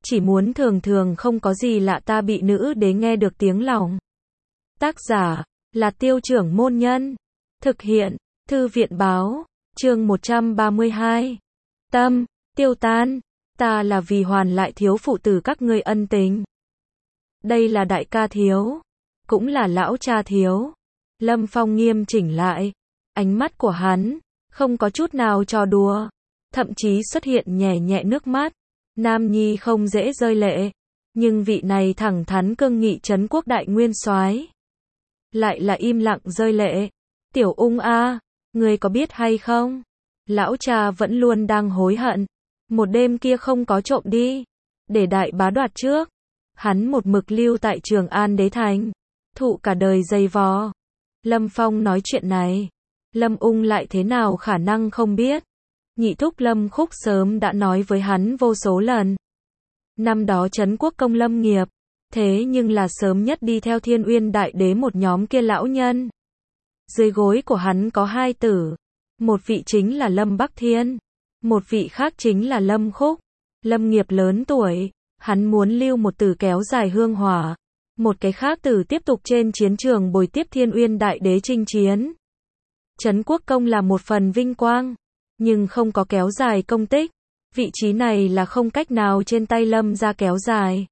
chỉ muốn thường thường không có gì lạ ta bị nữ đế nghe được tiếng lòng. Tác giả là Tiêu Trưởng Môn Nhân. Thực hiện Thư viện Báo. Chương 132. Tâm tiêu tan. Ta là vì hoàn lại thiếu phụ tử các ngươi ân tình. Đây là đại ca thiếu, cũng là lão cha thiếu. Lâm Phong nghiêm chỉnh lại, ánh mắt của hắn không có chút nào trò đùa, thậm chí xuất hiện nhẹ nhẹ nước mắt. Nam nhi không dễ rơi lệ, nhưng vị này thẳng thắn cương nghị trấn quốc đại nguyên soái lại là im lặng rơi lệ. Tiểu Ung a, ngươi có biết hay không? Lão cha vẫn luôn đang hối hận. Một đêm kia không có trộm đi, để đại bá đoạt trước. Hắn một mực lưu tại Trường An Đế Thành, thụ cả đời dày vò. Lâm Phong nói chuyện này, Lâm Ung lại thế nào khả năng không biết. Nhị thúc Lâm Khúc sớm đã nói với hắn vô số lần. Năm đó trấn quốc công Lâm Nghiệp, thế nhưng là sớm nhất đi theo Thiên Uyên Đại Đế một nhóm kia lão nhân. Dưới gối của hắn có hai tử, một vị chính là Lâm Bắc Thiên, một vị khác chính là Lâm Khúc. Lâm Nghiệp lớn tuổi, hắn muốn lưu một tử kéo dài hương hỏa, một cái khác tử tiếp tục trên chiến trường bồi tiếp Thiên Uyên Đại Đế chinh chiến. Trấn quốc công là một phần vinh quang, nhưng không có kéo dài công tích. Vị trí này là không cách nào trên tay Lâm gia kéo dài.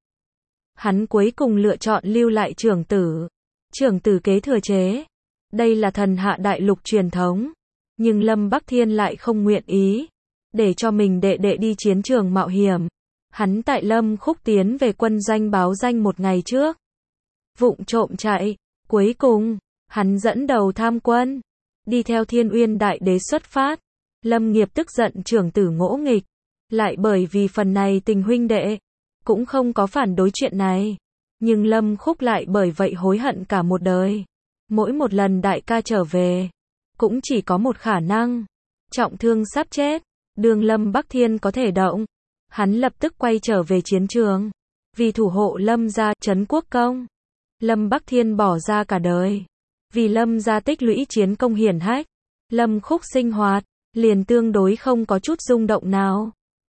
Hắn cuối cùng lựa chọn lưu lại trưởng tử. Trưởng tử kế thừa chế. Đây là thần hạ đại lục truyền thống. Nhưng Lâm Bắc Thiên lại không nguyện ý để cho mình đệ đệ đi chiến trường mạo hiểm. Hắn tại Lâm Khúc tiến về quân doanh báo danh một ngày trước, vụng trộm chạy. Cuối cùng, hắn dẫn đầu tham quân, đi theo Thiên Uyên Đại Đế xuất phát. Lâm Nghiệp tức giận trưởng tử ngỗ nghịch, lại bởi vì phần này tình huynh đệ, cũng không có phản đối chuyện này. Nhưng Lâm Khúc lại bởi vậy hối hận cả một đời. Mỗi một lần đại ca trở về, cũng chỉ có một khả năng, trọng thương sắp chết. Đường Lâm Bắc Thiên có thể động, hắn lập tức quay trở về chiến trường, vì thủ hộ Lâm gia trấn quốc công. Lâm Bắc Thiên bỏ ra cả đời, vì Lâm gia tích lũy chiến công hiển hách. Lâm Khúc sinh hoạt liền tương đối không có chút rung động nào.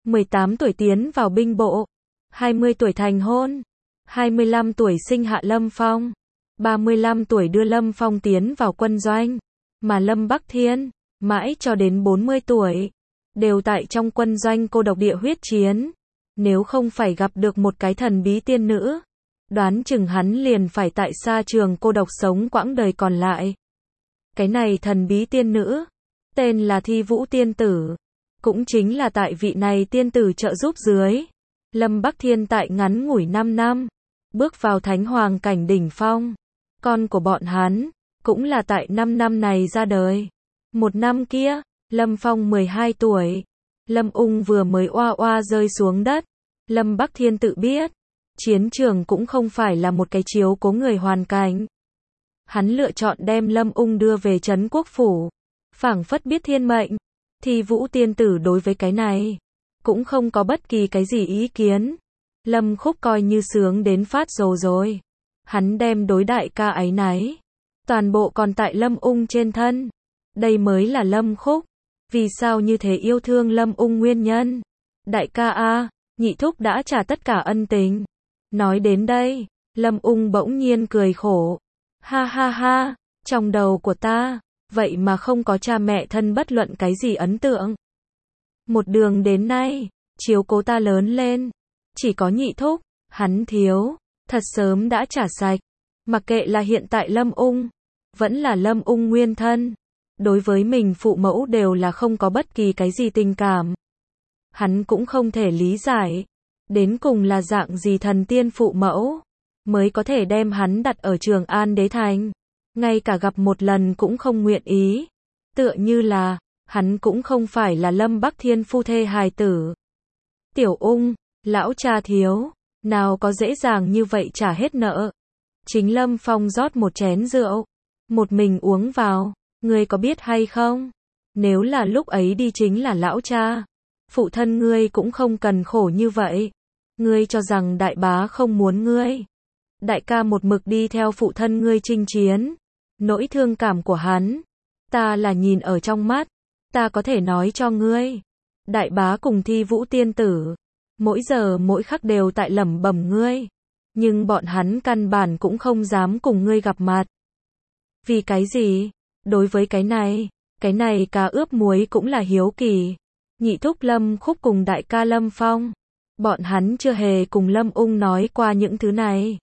18 tuổi tiến vào binh bộ, 20 tuổi thành hôn, 25 tuổi sinh hạ Lâm Phong, 35 tuổi đưa Lâm Phong tiến vào quân doanh, mà Lâm Bắc Thiên, mãi cho đến 40 tuổi, đều tại trong quân doanh cô độc địa huyết chiến. Nếu không phải gặp được một cái thần bí tiên nữ, đoán chừng hắn liền phải tại sa trường cô độc sống quãng đời còn lại. Cái này thần bí tiên nữ, tên là Thi Vũ Tiên Tử. Cũng chính là tại vị này tiên tử trợ giúp dưới, Lâm Bắc Thiên tại ngắn ngủi 5 năm, bước vào thánh hoàng cảnh đỉnh phong. Con của bọn hắn, cũng là tại 5 năm này ra đời. Một năm kia, Lâm Phong 12 tuổi, Lâm Ung vừa mới oa oa rơi xuống đất. Lâm Bắc Thiên tự biết, chiến trường cũng không phải là một cái chiếu cố người hoàn cảnh. Hắn lựa chọn đem Lâm Ung đưa về trấn quốc phủ, phảng phất biết thiên mệnh. Thi Vũ Tiên Tử đối với cái này, cũng không có bất kỳ cái gì ý kiến. Lâm Khúc coi như sướng đến phát rồ rồi. Hắn đem đối đại ca áy náy, toàn bộ còn tại Lâm Ung trên thân. Đây mới là Lâm Khúc, vì sao như thế yêu thương Lâm Ung nguyên nhân. Đại ca a, nhị thúc đã trả tất cả ân tình. Nói đến đây, Lâm Ung bỗng nhiên cười khổ. Ha ha ha, trong đầu của ta, vậy mà không có cha mẹ thân bất luận cái gì ấn tượng. Một đường đến nay, chiếu cố ta lớn lên, chỉ có nhị thúc. Hắn thiếu, thật sớm đã trả sạch. Mặc kệ là hiện tại Lâm Ung, vẫn là Lâm Ung nguyên thân, đối với mình phụ mẫu đều là không có bất kỳ cái gì tình cảm. Hắn cũng không thể lý giải, đến cùng là dạng gì thần tiên phụ mẫu, mới có thể đem hắn đặt ở Trường An Đế Thành. Ngay cả gặp một lần cũng không nguyện ý. Tựa như là, hắn cũng không phải là Lâm Bắc Thiên phu thê hài tử. Tiểu Ung, lão cha thiếu, nào có dễ dàng như vậy trả hết nợ. Chính Lâm Phong rót một chén rượu, một mình uống vào. Ngươi có biết hay không? Nếu là lúc ấy đi chính là lão cha, phụ thân ngươi cũng không cần khổ như vậy. Ngươi cho rằng đại bá không muốn ngươi. Đại ca một mực đi theo phụ thân ngươi chinh chiến. Nỗi thương cảm của hắn, ta là nhìn ở trong mắt. Ta có thể nói cho ngươi, đại bá cùng Thi Vũ Tiên Tử, mỗi giờ mỗi khắc đều tại lẩm bẩm ngươi. Nhưng bọn hắn căn bản cũng không dám cùng ngươi gặp mặt. Vì cái gì? Đối với cái này cá ướp muối cũng là hiếu kỳ. Nhị thúc Lâm Khúc cùng đại ca Lâm Phong, bọn hắn chưa hề cùng Lâm Ung nói qua những thứ này.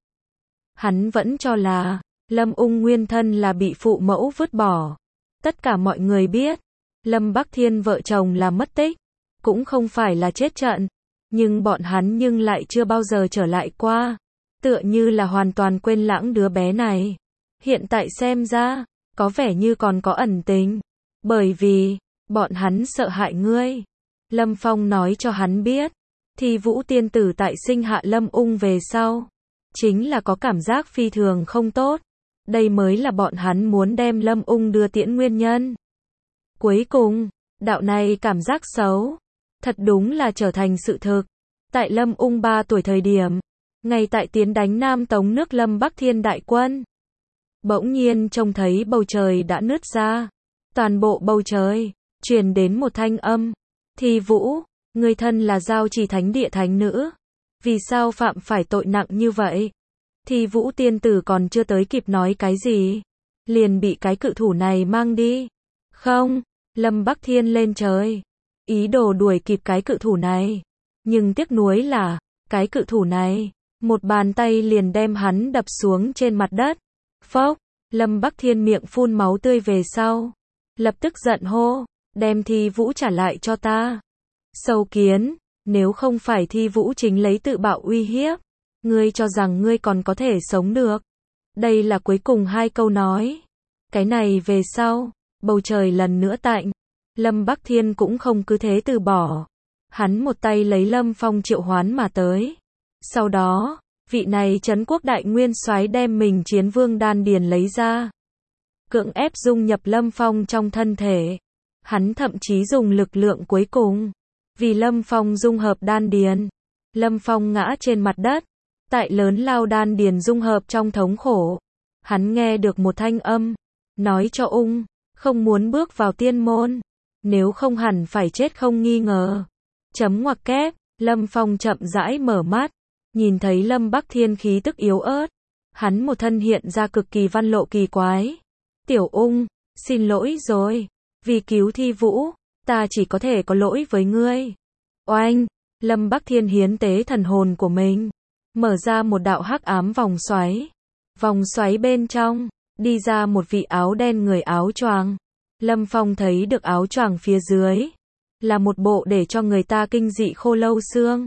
Hắn vẫn cho là Lâm Ung nguyên thân là bị phụ mẫu vứt bỏ. Tất cả mọi người biết, Lâm Bắc Thiên vợ chồng là mất tích, cũng không phải là chết trận, nhưng bọn hắn lại chưa bao giờ trở lại qua, tựa như là hoàn toàn quên lãng đứa bé này. Hiện tại xem ra, có vẻ như còn có ẩn tình, bởi vì bọn hắn sợ hại ngươi. Lâm Phong nói cho hắn biết, thì Vũ tiên tử tại sinh hạ Lâm Ung về sau, chính là có cảm giác phi thường không tốt. Đây mới là bọn hắn muốn đem Lâm Ung đưa tiễn nguyên nhân. Cuối cùng, đạo này cảm giác xấu, thật đúng là trở thành sự thực. Tại Lâm Ung 3 tuổi thời điểm, ngay tại tiến đánh Nam Tống nước Lâm Bắc Thiên đại quân, bỗng nhiên trông thấy bầu trời đã nứt ra. Toàn bộ bầu trời truyền đến một thanh âm. Thi Vũ, người thân là Giao Trì Thánh Địa thánh nữ, vì sao phạm phải tội nặng như vậy? Thi Vũ tiên tử còn chưa tới kịp nói cái gì, liền bị cái cự thủ này mang đi. Không, Lâm Bắc Thiên lên trời, ý đồ đuổi kịp cái cự thủ này, nhưng tiếc nuối là, cái cự thủ này, một bàn tay liền đem hắn đập xuống trên mặt đất. Phốc, Lâm Bắc Thiên miệng phun máu tươi về sau, lập tức giận hô, đem Thi Vũ trả lại cho ta. Sâu kiến, nếu không phải Thi Vũ chính lấy tự bạo uy hiếp, ngươi cho rằng ngươi còn có thể sống được. Đây là cuối cùng 2 câu nói. Cái này về sau, bầu trời lần nữa tạnh. Lâm Bắc Thiên cũng không cứ thế từ bỏ. Hắn một tay lấy Lâm Phong triệu hoán mà tới. Sau đó, vị này Trấn Quốc đại nguyên soái đem mình chiến vương đan điền lấy ra, cưỡng ép dung nhập Lâm Phong trong thân thể. Hắn thậm chí dùng lực lượng cuối cùng, vì Lâm Phong dung hợp đan điền. Lâm Phong ngã trên mặt đất, tại lớn lao đan điền dung hợp trong thống khổ. Hắn nghe được một thanh âm, nói cho Ung, không muốn bước vào tiên môn, nếu không hẳn phải chết không nghi ngờ. Chấm ngoặc kép, Lâm Phong chậm rãi mở mắt, nhìn thấy Lâm Bắc Thiên khí tức yếu ớt. Hắn một thân hiện ra cực kỳ văn lộ kỳ quái. Tiểu Ung, xin lỗi rồi, vì cứu Thi Vũ, ta chỉ có thể có lỗi với ngươi. Oanh, Lâm Bắc Thiên hiến tế thần hồn của mình, mở ra một đạo hắc ám vòng xoáy. Vòng xoáy bên trong, đi ra một vị áo đen người áo choàng. Lâm Phong thấy được áo choàng phía dưới, là một bộ để cho người ta kinh dị khô lâu xương.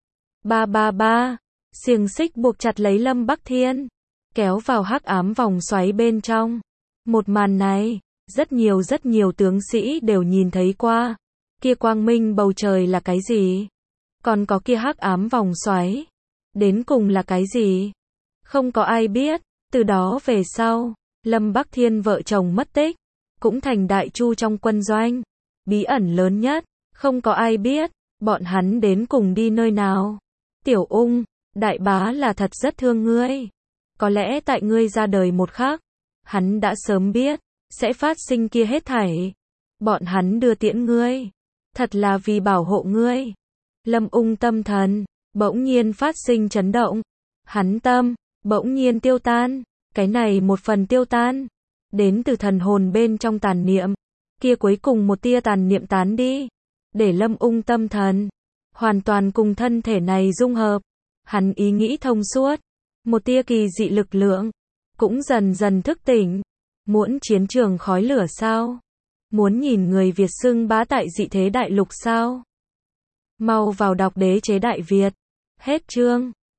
Ba, xiềng xích buộc chặt lấy Lâm Bắc Thiên, kéo vào hắc ám vòng xoáy bên trong. Một màn này, rất nhiều tướng sĩ đều nhìn thấy qua. Kia quang minh bầu trời là cái gì? Còn có kia hắc ám vòng xoáy, đến cùng là cái gì? Không có ai biết. Từ đó về sau, Lâm Bắc Thiên vợ chồng mất tích, cũng thành đại chu trong quân doanh. Bí ẩn lớn nhất, không có ai biết, bọn hắn đến cùng đi nơi nào. Tiểu Ung, đại bá là thật rất thương ngươi. Có lẽ tại ngươi ra đời một khắc, hắn đã sớm biết, sẽ phát sinh kia hết thảy. Bọn hắn đưa tiễn ngươi, thật là vì bảo hộ ngươi. Lâm Ung tâm thần, bỗng nhiên phát sinh chấn động. Hắn tâm, bỗng nhiên tiêu tan. Cái này một phần tiêu tan, đến từ thần hồn bên trong tàn niệm. Kia cuối cùng một tia tàn niệm tán đi, để Lâm Ung tâm thần hoàn toàn cùng thân thể này dung hợp. Hắn ý nghĩ thông suốt, một tia kỳ dị lực lượng cũng dần dần thức tỉnh. Muốn chiến trường khói lửa sao? Muốn nhìn người Việt xưng bá tại dị thế đại lục sao? Mau vào đọc Đế chế Đại Việt. Hết chương.